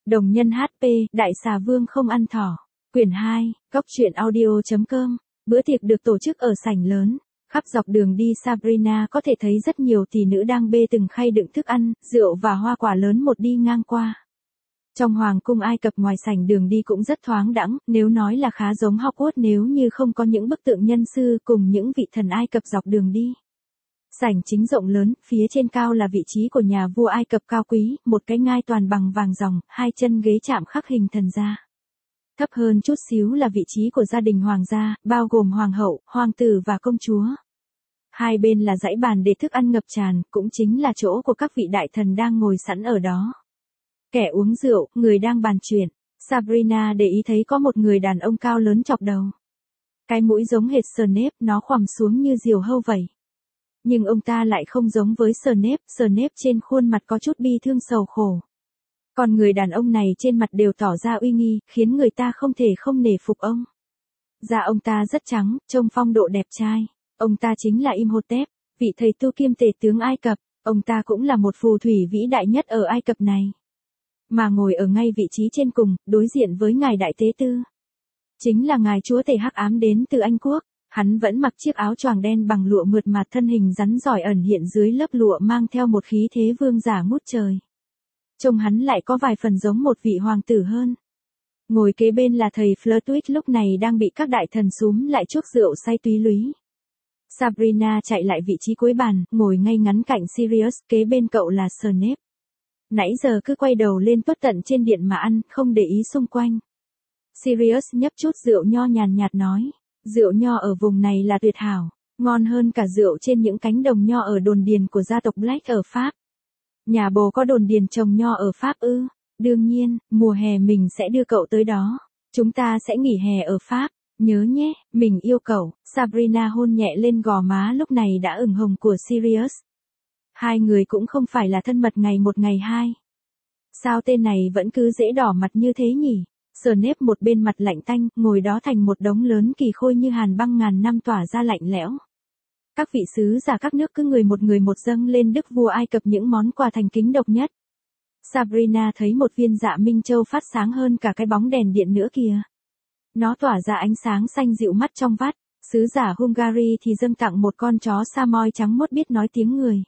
Đồng nhân HP, Đại xà vương không ăn thỏ. Quyển 2, Góc truyện audio.com. Bữa tiệc được tổ chức ở sảnh lớn. Khắp dọc đường đi Sabrina có thể thấy rất nhiều tỷ nữ đang bê từng khay đựng thức ăn, rượu và hoa quả lớn một đi ngang qua. Trong hoàng cung Ai Cập ngoài sảnh đường đi cũng rất thoáng đãng, nếu nói là khá giống Hogwarts nếu như không có những bức tượng nhân sư cùng những vị thần Ai Cập dọc đường đi. Sảnh chính rộng lớn, phía trên cao là vị trí của nhà vua Ai Cập cao quý, một cái ngai toàn bằng vàng ròng, hai chân ghế chạm khắc hình thần gia. Thấp hơn chút xíu là vị trí của gia đình hoàng gia, bao gồm hoàng hậu, hoàng tử và công chúa. Hai bên là dãy bàn để thức ăn ngập tràn, cũng chính là chỗ của các vị đại thần đang ngồi sẵn ở đó. Kẻ uống rượu, người đang bàn chuyện. Sabrina để ý thấy có một người đàn ông cao lớn chọc đầu. Cái mũi giống hệt Snape, nó khoằm xuống như diều hâu vậy. Nhưng ông ta lại không giống với Snape trên khuôn mặt có chút bi thương sầu khổ. Còn người đàn ông này trên mặt đều tỏ ra uy nghi, khiến người ta không thể không nể phục ông. Da ông ta rất trắng, trông phong độ đẹp trai. Ông ta chính là Imhotep, vị thầy tu kiêm tể tướng Ai Cập. Ông ta cũng là một phù thủy vĩ đại nhất ở Ai Cập này. Mà ngồi ở ngay vị trí trên cùng, đối diện với ngài đại tế tư. Chính là ngài chúa tể hắc ám đến từ Anh Quốc. Hắn vẫn mặc chiếc áo choàng đen bằng lụa mượt mà, thân hình rắn giỏi ẩn hiện dưới lớp lụa, mang theo một khí thế vương giả ngút trời. Trông hắn lại có vài phần giống một vị hoàng tử hơn. Ngồi kế bên là thầy Flitwick lúc này đang bị các đại thần xúm lại chuốc rượu say túy lúy. Sabrina chạy lại vị trí cuối bàn, ngồi ngay ngắn cạnh Sirius, kế bên cậu là Snape. Nãy giờ cứ quay đầu lên tuốt tận trên điện mà ăn, không để ý xung quanh. Sirius nhấp chút rượu nho nhàn nhạt nói, rượu nho ở vùng này là tuyệt hảo, ngon hơn cả rượu trên những cánh đồng nho ở đồn điền của gia tộc Black ở Pháp. Nhà bồ có đồn điền trồng nho ở Pháp ư? Đương nhiên, mùa hè mình sẽ đưa cậu tới đó. Chúng ta sẽ nghỉ hè ở Pháp, nhớ nhé, mình yêu cậu. Sabrina hôn nhẹ lên gò má lúc này đã ửng hồng của Sirius. Hai người cũng không phải là thân mật ngày một ngày hai. Sao tên này vẫn cứ dễ đỏ mặt như thế nhỉ? Snape một bên mặt lạnh tanh, ngồi đó thành một đống lớn kỳ khôi như hàn băng ngàn năm tỏa ra lạnh lẽo. Các vị sứ giả các nước cứ người một dâng lên đức vua Ai Cập những món quà thành kính độc nhất. Sabrina thấy một viên dạ Minh Châu phát sáng hơn cả cái bóng đèn điện nữa kìa. Nó tỏa ra ánh sáng xanh dịu mắt trong vắt. Sứ giả Hungary thì dâng tặng một con chó Samoy trắng muốt biết nói tiếng người.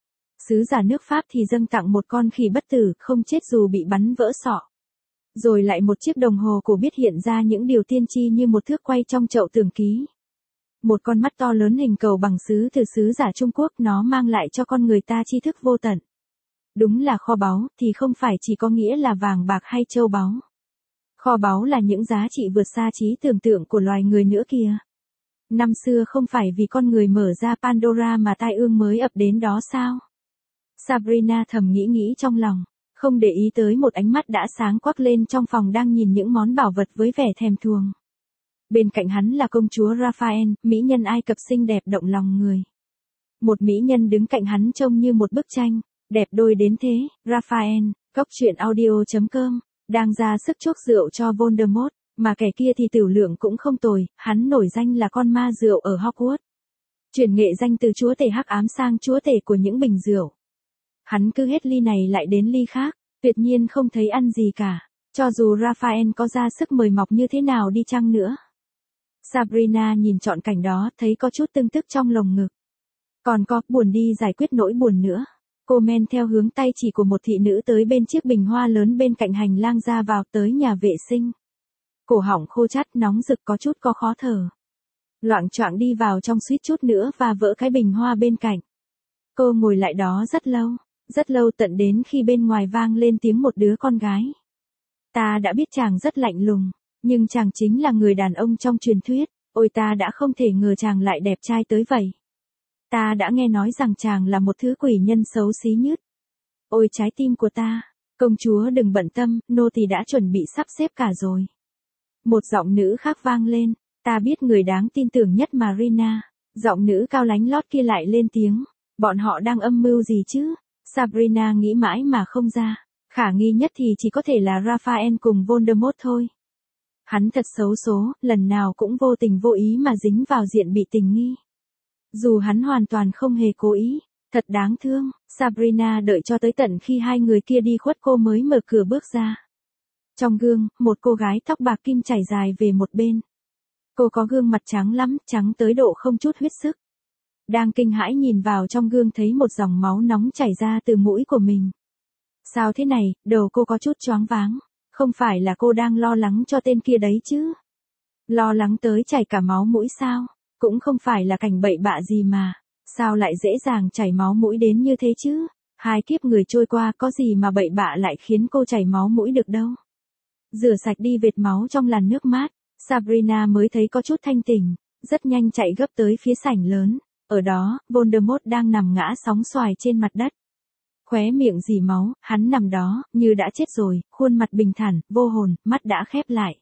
Sứ giả nước Pháp thì dâng tặng một con khỉ bất tử, không chết dù bị bắn vỡ sọ. Rồi lại một chiếc đồng hồ cổ biết hiện ra những điều tiên tri như một thước quay trong chậu tường ký. Một con mắt to lớn hình cầu bằng sứ từ sứ giả Trung Quốc, nó mang lại cho con người ta tri thức vô tận. Đúng là kho báu, thì không phải chỉ có nghĩa là vàng bạc hay châu báu. Kho báu là những giá trị vượt xa trí tưởng tượng của loài người nữa kìa. Năm xưa không phải vì con người mở ra Pandora mà tai ương mới ập đến đó sao? Sabrina thầm nghĩ trong lòng, không để ý tới một ánh mắt đã sáng quắc lên trong phòng đang nhìn những món bảo vật với vẻ thèm thuồng. Bên cạnh hắn là công chúa Raphael, mỹ nhân Ai Cập xinh đẹp động lòng người. Một mỹ nhân đứng cạnh hắn trông như một bức tranh, đẹp đôi đến thế. Raphael, Góc truyện audio.com, đang ra sức chuốc rượu cho Voldemort, mà kẻ kia thì tiểu lượng cũng không tồi, hắn nổi danh là con ma rượu ở Hogwarts. Chuyển nghệ danh từ chúa tể hắc ám sang chúa tể của những bình rượu. Hắn cứ hết ly này lại đến ly khác, tuyệt nhiên không thấy ăn gì cả, cho dù Raphael có ra sức mời mọc như thế nào đi chăng nữa. Sabrina nhìn trọn cảnh đó, thấy có chút tưng tức trong lồng ngực. Còn có, buồn đi giải quyết nỗi buồn nữa. Cô men theo hướng tay chỉ của một thị nữ tới bên chiếc bình hoa lớn bên cạnh hành lang ra vào tới nhà vệ sinh. Cổ họng khô chát nóng rực có chút có khó thở. Loạng choạng đi vào trong suýt chút nữa và vỡ cái bình hoa bên cạnh. Cô ngồi lại đó rất lâu tận đến khi bên ngoài vang lên tiếng một đứa con gái. Ta đã biết chàng rất lạnh lùng, nhưng chàng chính là người đàn ông trong truyền thuyết, ôi ta đã không thể ngờ chàng lại đẹp trai tới vậy. Ta đã nghe nói rằng chàng là một thứ quỷ nhân xấu xí nhất. Ôi trái tim của ta, công chúa đừng bận tâm, nô tỳ đã chuẩn bị sắp xếp cả rồi. Một giọng nữ khác vang lên, ta biết người đáng tin tưởng nhất Marina. Giọng nữ cao lánh lót kia lại lên tiếng, bọn họ đang âm mưu gì chứ? Sabrina nghĩ mãi mà không ra, khả nghi nhất thì chỉ có thể là Raphael cùng Voldemort thôi. Hắn thật xấu số, lần nào cũng vô tình vô ý mà dính vào diện bị tình nghi. Dù hắn hoàn toàn không hề cố ý, thật đáng thương. Sabrina đợi cho tới tận khi hai người kia đi khuất cô mới mở cửa bước ra. Trong gương, một cô gái tóc bạc kim chảy dài về một bên. Cô có gương mặt trắng lắm, trắng tới độ không chút huyết sức. Đang kinh hãi nhìn vào trong gương thấy một dòng máu nóng chảy ra từ mũi của mình. Sao thế này, đầu cô có chút choáng váng. Không phải là cô đang lo lắng cho tên kia đấy chứ? Lo lắng tới chảy cả máu mũi sao? Cũng không phải là cảnh bậy bạ gì mà. Sao lại dễ dàng chảy máu mũi đến như thế chứ? 2 kiếp người trôi qua có gì mà bậy bạ lại khiến cô chảy máu mũi được đâu. Rửa sạch đi vệt máu trong làn nước mát, Sabrina mới thấy có chút thanh tỉnh, rất nhanh chạy gấp tới phía sảnh lớn. Ở đó, Voldemort đang nằm ngã sóng xoài trên mặt đất. Khóe miệng rỉ máu, hắn nằm đó, như đã chết rồi, khuôn mặt bình thản, vô hồn, mắt đã khép lại.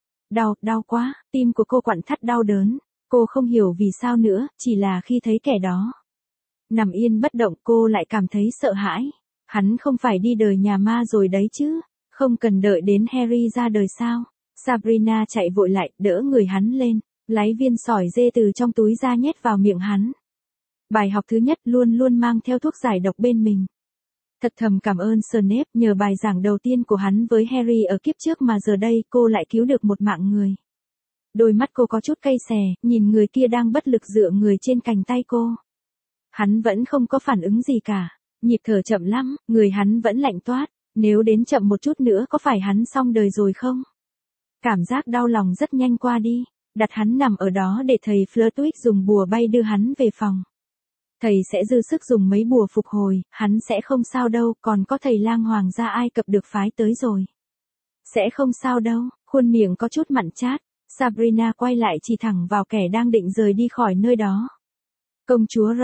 Đau quá, tim của cô quặn thắt đau đớn. Cô không hiểu vì sao nữa, chỉ là khi thấy kẻ đó nằm yên bất động cô lại cảm thấy sợ hãi. Hắn không phải đi đời nhà ma rồi đấy chứ, không cần đợi đến Harry ra đời sao. Sabrina chạy vội lại, đỡ người hắn lên, lấy viên sỏi dê từ trong túi ra nhét vào miệng hắn. Bài học thứ nhất, luôn luôn mang theo thuốc giải độc bên mình. Thật thầm cảm ơn Snape, nhờ bài giảng đầu tiên của hắn với Harry ở kiếp trước mà giờ đây cô lại cứu được một mạng người. Đôi mắt cô có chút cay xè, nhìn người kia đang bất lực dựa người trên cành tay cô. Hắn vẫn không có phản ứng gì cả, nhịp thở chậm lắm, người hắn vẫn lạnh toát, nếu đến chậm một chút nữa có phải hắn xong đời rồi không? Cảm giác đau lòng rất nhanh qua đi, đặt hắn nằm ở đó để thầy Flitwick dùng bùa bay đưa hắn về phòng. Thầy sẽ dư sức dùng mấy bùa phục hồi, hắn sẽ không sao đâu, còn có thầy lang hoàng gia Ai Cập được phái tới rồi. Sẽ không sao đâu, khuôn miệng có chút mặn chát, Sabrina quay lại chỉ thẳng vào kẻ đang định rời đi khỏi nơi đó. Công chúa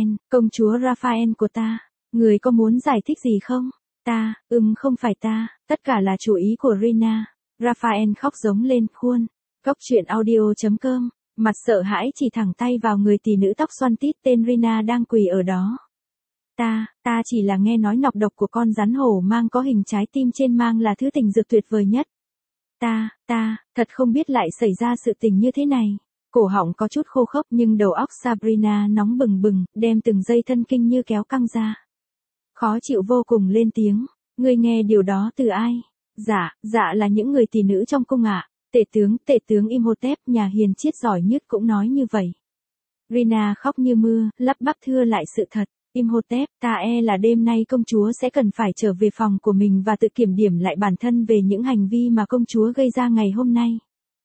Raphael của ta, người có muốn giải thích gì không? Ta, không phải ta, tất cả là chủ ý của Rina. Raphael khóc giống lên, khuôn. Cốc truyện audio.com, mặt sợ hãi chỉ thẳng tay vào người tỷ nữ tóc xoăn tít tên Rina đang quỳ ở đó. Ta chỉ là nghe nói nọc độc của con rắn hổ mang có hình trái tim trên mang là thứ tình dược tuyệt vời nhất. Ta, thật không biết lại xảy ra sự tình như thế này. Cổ họng có chút khô khốc nhưng đầu óc Sabrina nóng bừng bừng, đem từng dây thân kinh như kéo căng ra. Khó chịu vô cùng lên tiếng, ngươi nghe điều đó từ ai? Dạ là những người tỷ nữ trong cung ạ. Tể tướng Imhotep nhà hiền triết giỏi nhất cũng nói như vậy. Rina khóc như mưa, lắp bắp thưa lại sự thật. Imhotep, ta là đêm nay công chúa sẽ cần phải trở về phòng của mình và tự kiểm điểm lại bản thân về những hành vi mà công chúa gây ra ngày hôm nay.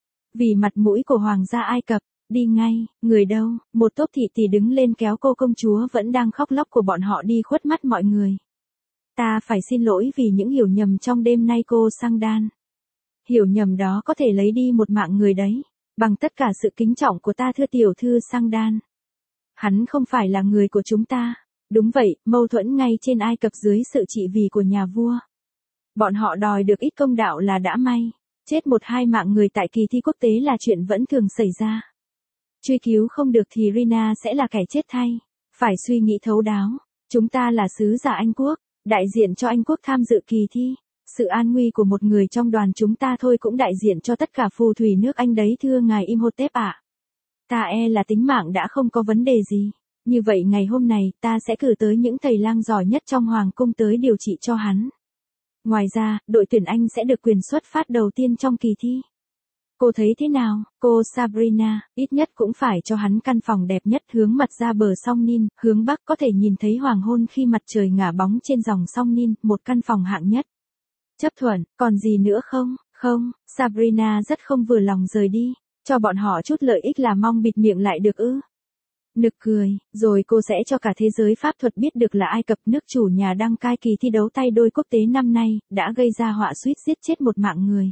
Vì mặt mũi của hoàng gia Ai Cập, đi ngay, người đâu, một tốp thị tỷ đứng lên kéo cô công chúa vẫn đang khóc lóc của bọn họ đi khuất mắt mọi người. Ta phải xin lỗi vì những hiểu nhầm trong đêm nay cô Sang Đan. Hiểu nhầm đó có thể lấy đi một mạng người đấy, bằng tất cả sự kính trọng của ta thưa tiểu thư Sang Đan. Hắn không phải là người của chúng ta. Đúng vậy, mâu thuẫn ngay trên Ai Cập dưới sự trị vì của nhà vua. Bọn họ đòi được ít công đạo là đã may. Chết 1-2 mạng người tại kỳ thi quốc tế là chuyện vẫn thường xảy ra. Truy cứu không được thì Rina sẽ là kẻ chết thay. Phải suy nghĩ thấu đáo. Chúng ta là sứ giả Anh Quốc, đại diện cho Anh Quốc tham dự kỳ thi. Sự an nguy của một người trong đoàn chúng ta thôi cũng đại diện cho tất cả phù thủy nước Anh đấy thưa ngài Imhotep ạ. Ta là tính mạng đã không có vấn đề gì. Như vậy ngày hôm nay ta sẽ cử tới những thầy lang giỏi nhất trong hoàng cung tới điều trị cho hắn. Ngoài ra, đội tuyển Anh sẽ được quyền xuất phát đầu tiên trong kỳ thi. Cô thấy thế nào, cô Sabrina, ít nhất cũng phải cho hắn căn phòng đẹp nhất hướng mặt ra bờ sông Nin, hướng bắc có thể nhìn thấy hoàng hôn khi mặt trời ngả bóng trên dòng sông Nin, một căn phòng hạng nhất. Chấp thuận, còn gì nữa không? Không, Sabrina rất không vừa lòng rời đi, cho bọn họ chút lợi ích là mong bịt miệng lại được ư. Nực cười, rồi cô sẽ cho cả thế giới pháp thuật biết được là Ai Cập nước chủ nhà đăng cai kỳ thi đấu tay đôi quốc tế năm nay, đã gây ra họa suýt giết chết một mạng người.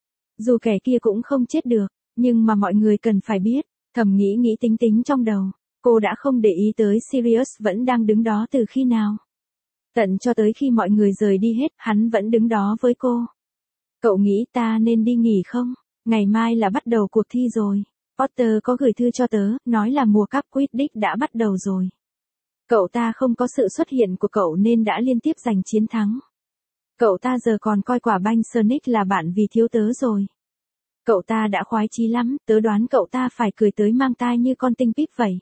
Dù kẻ kia cũng không chết được, nhưng mà mọi người cần phải biết, thầm nghĩ tính trong đầu, cô đã không để ý tới Sirius vẫn đang đứng đó từ khi nào. Tận cho tới khi mọi người rời đi hết, hắn vẫn đứng đó với cô. Cậu nghĩ ta nên đi nghỉ không? Ngày mai là bắt đầu cuộc thi rồi. Potter có gửi thư cho tớ, nói là mùa cúp Quidditch đã bắt đầu rồi. Cậu ta không có sự xuất hiện của cậu nên đã liên tiếp giành chiến thắng. Cậu ta giờ còn coi quả banh Sonic là bạn vì thiếu tớ rồi. Cậu ta đã khoái chí lắm, tớ đoán cậu ta phải cười tới mang tai như con tinh píp vậy.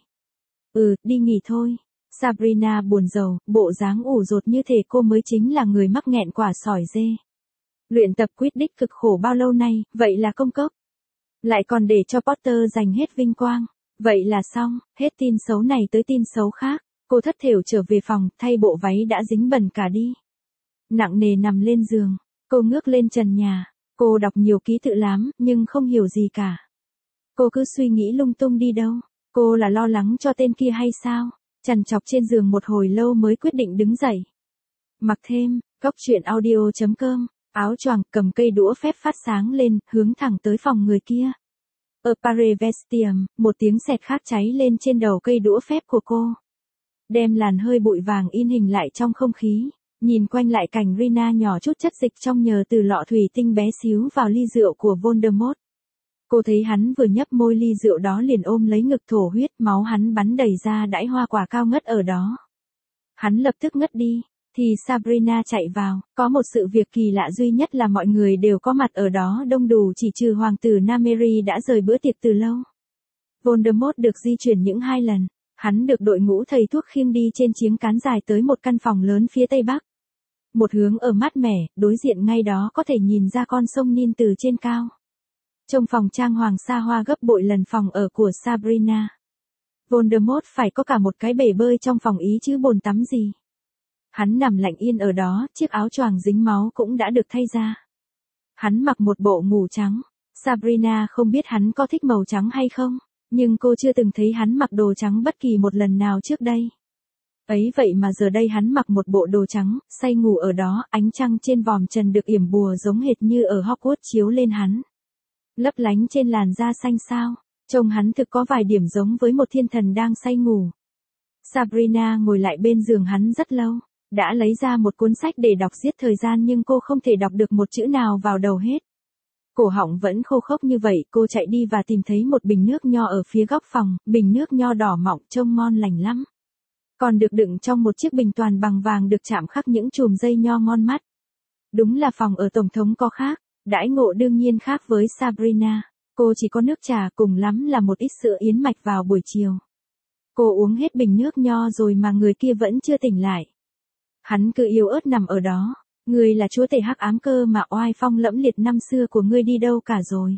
Đi nghỉ thôi. Sabrina buồn rầu, bộ dáng ủ rột như thể cô mới chính là người mắc nghẹn quả sỏi dê. Luyện tập Quidditch cực khổ bao lâu nay, vậy là công cốc. Lại còn để cho Potter giành hết vinh quang. Vậy là xong, hết tin xấu này tới tin xấu khác. Cô thất thểu trở về phòng, thay bộ váy đã dính bẩn cả đi. Nặng nề nằm lên giường, cô ngước lên trần nhà. Cô đọc nhiều ký tự lắm, nhưng không hiểu gì cả. Cô cứ suy nghĩ lung tung đi đâu. Cô là lo lắng cho tên kia hay sao? Trằn trọc trên giường một hồi lâu mới quyết định đứng dậy. Mặc thêm, goctruyện.audio.com, áo choàng, cầm cây đũa phép phát sáng lên, hướng thẳng tới phòng người kia. Appare Vestium, một tiếng sẹt khác cháy lên trên đầu cây đũa phép của cô. Đem làn hơi bụi vàng in hình lại trong không khí. Nhìn quanh lại cảnh Rina nhỏ chút chất dịch trong nhờ từ lọ thủy tinh bé xíu vào ly rượu của Voldemort. Cô thấy hắn vừa nhấp môi ly rượu đó liền ôm lấy ngực thổ huyết, máu hắn bắn đầy ra đãi hoa quả cao ngất ở đó. Hắn lập tức ngất đi, thì Sabrina chạy vào, có một sự việc kỳ lạ duy nhất là mọi người đều có mặt ở đó đông đủ chỉ trừ hoàng tử Nameri đã rời bữa tiệc từ lâu. Voldemort được di chuyển những 2 lần, hắn được đội ngũ thầy thuốc khiêng đi trên chiếng cán dài tới một căn phòng lớn phía tây bắc. Một hướng ở mát mẻ, đối diện ngay đó có thể nhìn ra con sông Nin từ trên cao. Trong phòng trang hoàng xa hoa gấp bội lần phòng ở của Sabrina. Voldemort phải có cả một cái bể bơi trong phòng ý chứ bồn tắm gì. Hắn nằm lặng yên ở đó, chiếc áo choàng dính máu cũng đã được thay ra. Hắn mặc một bộ ngủ trắng. Sabrina không biết hắn có thích màu trắng hay không, nhưng cô chưa từng thấy hắn mặc đồ trắng bất kỳ một lần nào trước đây. Ấy vậy mà giờ đây hắn mặc một bộ đồ trắng, say ngủ ở đó, ánh trăng trên vòm trần được yểm bùa giống hệt như ở Hogwarts chiếu lên hắn. Lấp lánh trên làn da xanh xao, trông hắn thực có vài điểm giống với một thiên thần đang say ngủ. Sabrina ngồi lại bên giường hắn rất lâu, đã lấy ra một cuốn sách để đọc giết thời gian nhưng cô không thể đọc được một chữ nào vào đầu hết. Cổ họng vẫn khô khốc như vậy, cô chạy đi và tìm thấy một bình nước nho ở phía góc phòng, bình nước nho đỏ mọng trông ngon lành lắm. Còn được đựng trong một chiếc bình toàn bằng vàng được chạm khắc những chùm dây nho ngon mắt. Đúng là phòng ở tổng thống có khác, đãi ngộ đương nhiên khác với Sabrina. Cô chỉ có nước trà cùng lắm là một ít sữa yến mạch vào buổi chiều. Cô uống hết bình nước nho rồi mà người kia vẫn chưa tỉnh lại. Hắn cứ yếu ớt nằm ở đó. Ngươi là chúa tể hắc ám cơ mà oai phong lẫm liệt năm xưa của ngươi đi đâu cả rồi.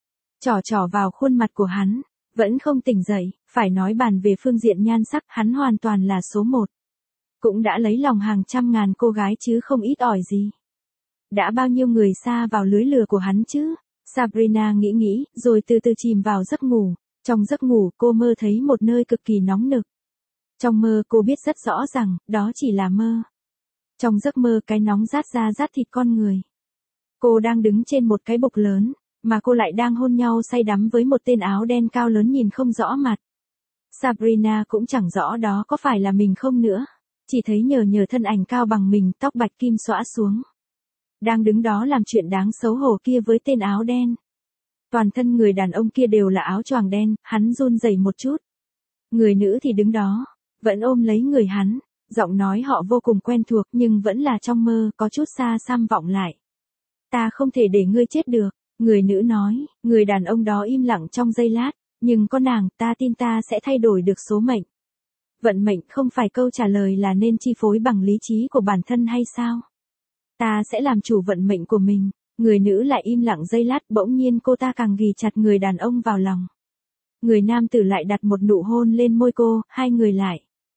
Trỏ vào khuôn mặt của hắn, vẫn không tỉnh dậy, phải nói bàn về phương diện nhan sắc hắn hoàn toàn là số 1. Cũng đã lấy lòng hàng trăm ngàn cô gái chứ không ít ỏi gì. Đã bao nhiêu người sa vào lưới lừa của hắn chứ? Sabrina nghĩ, rồi từ từ chìm vào giấc ngủ. Trong giấc ngủ cô mơ thấy một nơi cực kỳ nóng nực. Trong mơ cô biết rất rõ rằng, đó chỉ là mơ. Trong giấc mơ cái nóng rát ra rát thịt con người. Cô đang đứng trên một cái bục lớn, mà cô lại đang hôn nhau say đắm với một tên áo đen cao lớn nhìn không rõ mặt. Sabrina cũng chẳng rõ đó có phải là mình không nữa. Chỉ thấy nhờ thân ảnh cao bằng mình, tóc bạch kim xõa xuống. Đang đứng đó làm chuyện đáng xấu hổ kia với tên áo đen. Toàn thân người đàn ông kia đều là áo choàng đen, hắn run rẩy một chút. Người nữ thì đứng đó, vẫn ôm lấy người hắn. Giọng nói họ vô cùng quen thuộc nhưng vẫn là trong mơ, có chút xa xăm vọng lại. Ta không thể để ngươi chết được, người nữ nói, người đàn ông đó im lặng trong giây lát, nhưng có nàng, ta tin ta sẽ thay đổi được số mệnh. Vận mệnh không phải câu trả lời là nên chi phối bằng lý trí của bản thân hay sao? Ta sẽ làm chủ vận mệnh của mình. Người nữ lại im lặng giây lát, bỗng nhiên cô ta càng ghì chặt người đàn ông vào lòng. Người nam tử lại đặt một nụ hôn lên môi cô, hai người lại.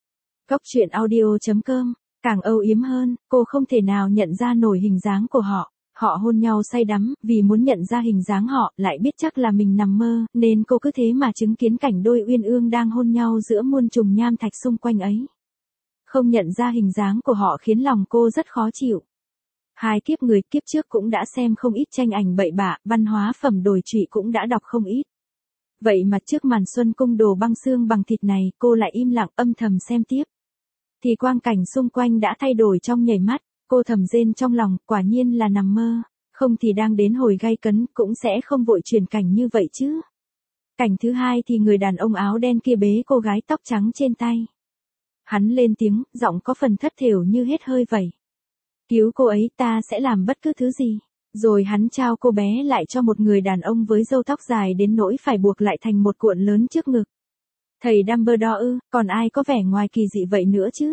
Goctruyện.audio.com, càng âu yếm hơn, cô không thể nào nhận ra nổi hình dáng của họ. Họ hôn nhau say đắm, vì muốn nhận ra hình dáng họ, lại biết chắc là mình nằm mơ, nên cô cứ thế mà chứng kiến cảnh đôi uyên ương đang hôn nhau giữa muôn trùng nham thạch xung quanh ấy. Không nhận ra hình dáng của họ khiến lòng cô rất khó chịu. Hai kiếp người kiếp trước cũng đã xem không ít tranh ảnh bậy bạ, văn hóa phẩm đồi trụy cũng đã đọc không ít. Vậy mà trước màn xuân cung đồ băng xương bằng thịt này, cô lại im lặng âm thầm xem tiếp. Thì quang cảnh xung quanh đã thay đổi trong nhảy mắt, cô thầm rên trong lòng, quả nhiên là nằm mơ, không thì đang đến hồi gay cấn, cũng sẽ không vội chuyển cảnh như vậy chứ. Cảnh thứ hai thì người đàn ông áo đen kia bế cô gái tóc trắng trên tay. Hắn lên tiếng, giọng có phần thất thểu như hết hơi vậy. Cứu cô ấy, ta sẽ làm bất cứ thứ gì. Rồi hắn trao cô bé lại cho một người đàn ông với râu tóc dài đến nỗi phải buộc lại thành một cuộn lớn trước ngực. Thầy Dumbledore ư, còn ai có vẻ ngoài kỳ dị vậy nữa chứ?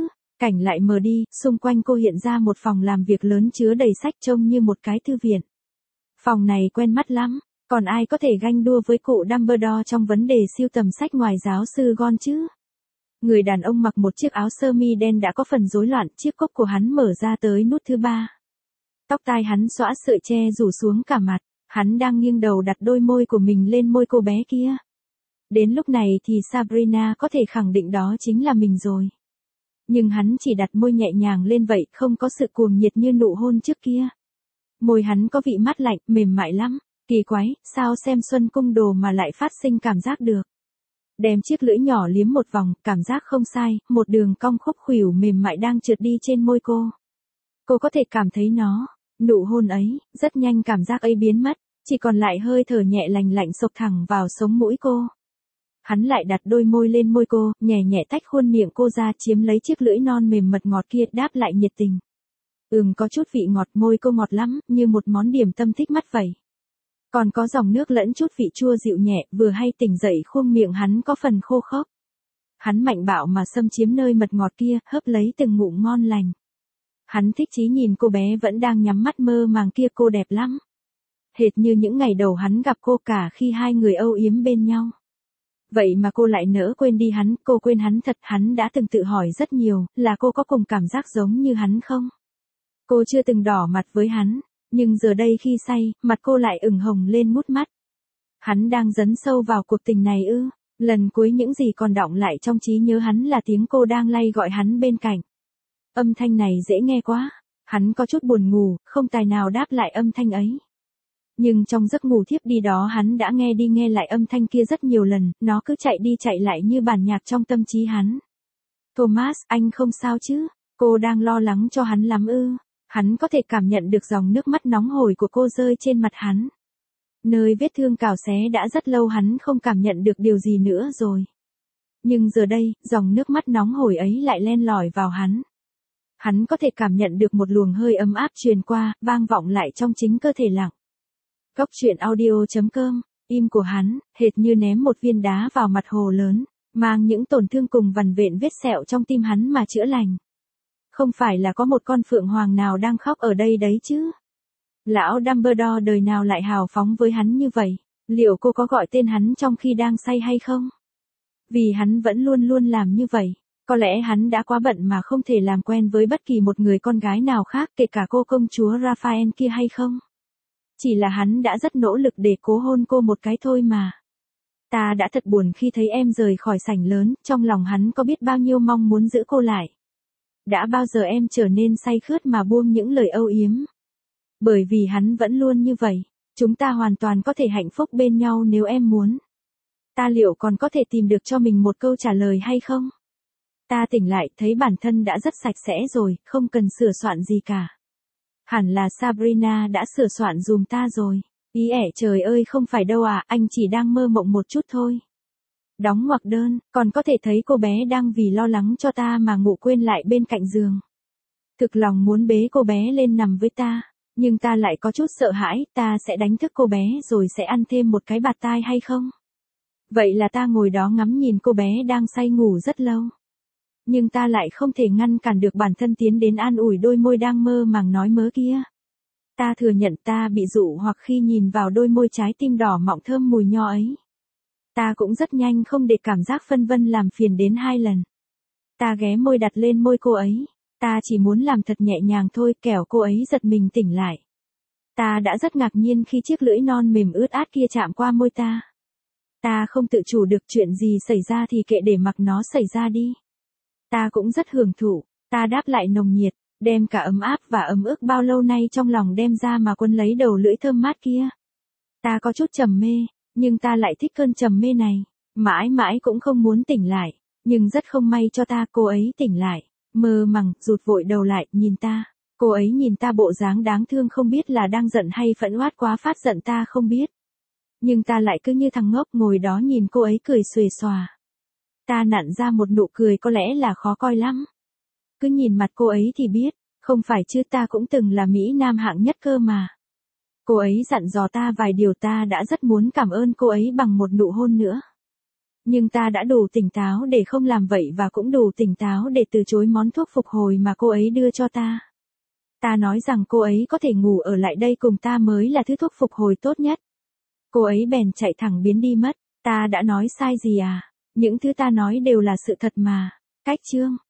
Cảnh lại mờ đi, xung quanh cô hiện ra một phòng làm việc lớn chứa đầy sách trông như một cái thư viện. Phòng này quen mắt lắm, còn ai có thể ganh đua với cụ Dumbledore trong vấn đề sưu tầm sách ngoài giáo sư Gon chứ? Người đàn ông mặc một chiếc áo sơ mi đen đã có phần rối loạn, chiếc cúc của hắn mở ra tới nút thứ 3. Tóc tai hắn xõa sợi che rủ xuống cả mặt, hắn đang nghiêng đầu đặt đôi môi của mình lên môi cô bé kia. Đến lúc này thì Sabrina có thể khẳng định đó chính là mình rồi. Nhưng hắn chỉ đặt môi nhẹ nhàng lên vậy, không có sự cuồng nhiệt như nụ hôn trước kia. Môi hắn có vị mát lạnh, mềm mại lắm. Kỳ quái, sao xem Xuân Cung Đồ mà lại phát sinh cảm giác được. Đem chiếc lưỡi nhỏ liếm một vòng, cảm giác không sai, một đường cong khúc khuỷu mềm mại đang trượt đi trên môi cô. Cô có thể cảm thấy nó, nụ hôn ấy, rất nhanh cảm giác ấy biến mất, chỉ còn lại hơi thở nhẹ lành lạnh xộc thẳng vào sống mũi cô. Hắn lại đặt đôi môi lên môi cô, nhẹ nhẹ tách khuôn miệng cô ra, chiếm lấy chiếc lưỡi non mềm mật ngọt kia, đáp lại nhiệt tình. Có chút vị ngọt, môi cô ngọt lắm, như một món điểm tâm thích mắt vậy. Còn có dòng nước lẫn chút vị chua dịu nhẹ, vừa hay tỉnh dậy khuôn miệng hắn có phần khô khốc. Hắn mạnh bạo mà xâm chiếm nơi mật ngọt kia, hớp lấy từng ngụm ngon lành. Hắn thích chí nhìn cô bé vẫn đang nhắm mắt mơ màng kia, cô đẹp lắm. Hệt như những ngày đầu hắn gặp cô, cả khi hai người âu yếm bên nhau. Vậy mà cô lại nỡ quên đi hắn, cô quên hắn thật. Hắn đã từng tự hỏi rất nhiều, là cô có cùng cảm giác giống như hắn không? Cô chưa từng đỏ mặt với hắn, nhưng giờ đây khi say, mặt cô lại ửng hồng lên mút mắt. Hắn đang dấn sâu vào cuộc tình này ư? Lần cuối những gì còn đọng lại trong trí nhớ hắn là tiếng cô đang lay gọi hắn bên cạnh. Âm thanh này dễ nghe quá. Hắn có chút buồn ngủ, không tài nào đáp lại âm thanh ấy. Nhưng trong giấc ngủ thiếp đi đó hắn đã nghe đi nghe lại âm thanh kia rất nhiều lần, nó cứ chạy đi chạy lại như bản nhạc trong tâm trí hắn. Thomas, anh không sao chứ? Cô đang lo lắng cho hắn lắm ư? Hắn có thể cảm nhận được dòng nước mắt nóng hổi của cô rơi trên mặt hắn. Nơi vết thương cào xé đã rất lâu hắn không cảm nhận được điều gì nữa rồi. Nhưng giờ đây, dòng nước mắt nóng hổi ấy lại len lỏi vào hắn. Hắn có thể cảm nhận được một luồng hơi ấm áp truyền qua, vang vọng lại trong chính cơ thể lặng. Góc truyện audio.com, im của hắn, hệt như ném một viên đá vào mặt hồ lớn, mang những tổn thương cùng vằn vện vết sẹo trong tim hắn mà chữa lành. Không phải là có một con phượng hoàng nào đang khóc ở đây đấy chứ? Lão Dumbledore đời nào lại hào phóng với hắn như vậy? Liệu cô có gọi tên hắn trong khi đang say hay không? Vì hắn vẫn luôn luôn làm như vậy. Có lẽ hắn đã quá bận mà không thể làm quen với bất kỳ một người con gái nào khác, kể cả cô công chúa Raphael kia hay không? Chỉ là hắn đã rất nỗ lực để cố hôn cô một cái thôi mà. Ta đã thật buồn khi thấy em rời khỏi sảnh lớn, trong lòng hắn có biết bao nhiêu mong muốn giữ cô lại. Đã bao giờ em trở nên say khướt mà buông những lời âu yếm? Bởi vì hắn vẫn luôn như vậy, chúng ta hoàn toàn có thể hạnh phúc bên nhau nếu em muốn. Ta liệu còn có thể tìm được cho mình một câu trả lời hay không? Ta tỉnh lại thấy bản thân đã rất sạch sẽ rồi, không cần sửa soạn gì cả. Hẳn là Sabrina đã sửa soạn dùm ta rồi. Ý ẻ trời ơi không phải đâu à, anh chỉ đang mơ mộng một chút thôi. Đóng ngoặc đơn, còn có thể thấy cô bé đang vì lo lắng cho ta mà ngủ quên lại bên cạnh giường. Thực lòng muốn bế cô bé lên nằm với ta, nhưng ta lại có chút sợ hãi, ta sẽ đánh thức cô bé rồi sẽ ăn thêm một cái bạt tai hay không? Vậy là ta ngồi đó ngắm nhìn cô bé đang say ngủ rất lâu. Nhưng ta lại không thể ngăn cản được bản thân tiến đến an ủi đôi môi đang mơ màng nói mớ kia. Ta thừa nhận ta bị dụ hoặc khi nhìn vào đôi môi trái tim đỏ mọng thơm mùi nho ấy. Ta cũng rất nhanh không để cảm giác phân vân làm phiền đến 2 lần. Ta ghé môi đặt lên môi cô ấy. Ta chỉ muốn làm thật nhẹ nhàng thôi, kẻo cô ấy giật mình tỉnh lại. Ta đã rất ngạc nhiên khi chiếc lưỡi non mềm ướt át kia chạm qua môi ta. Ta không tự chủ được, chuyện gì xảy ra thì kệ để mặc nó xảy ra đi. Ta cũng rất hưởng thụ, ta đáp lại nồng nhiệt, đem cả ấm áp và ấm ức bao lâu nay trong lòng đem ra mà quấn lấy đầu lưỡi thơm mát kia. Ta có chút trầm mê, nhưng ta lại thích cơn trầm mê này, mãi mãi cũng không muốn tỉnh lại, nhưng rất không may cho ta, cô ấy tỉnh lại, mơ màng, rụt vội đầu lại, nhìn ta. Cô ấy nhìn ta bộ dáng đáng thương, không biết là đang giận hay phẫn uất quá phát giận ta không biết. Nhưng ta lại cứ như thằng ngốc ngồi đó nhìn cô ấy cười xuề xòa. Ta nặn ra một nụ cười có lẽ là khó coi lắm. Cứ nhìn mặt cô ấy thì biết, không phải chứ, ta cũng từng là Mỹ Nam hạng nhất cơ mà. Cô ấy dặn dò ta vài điều, ta đã rất muốn cảm ơn cô ấy bằng một nụ hôn nữa. Nhưng ta đã đủ tỉnh táo để không làm vậy và cũng đủ tỉnh táo để từ chối món thuốc phục hồi mà cô ấy đưa cho ta. Ta nói rằng cô ấy có thể ngủ ở lại đây cùng ta mới là thứ thuốc phục hồi tốt nhất. Cô ấy bèn chạy thẳng biến đi mất. Ta đã nói sai gì à? Những thứ ta nói đều là sự thật mà. Cách chương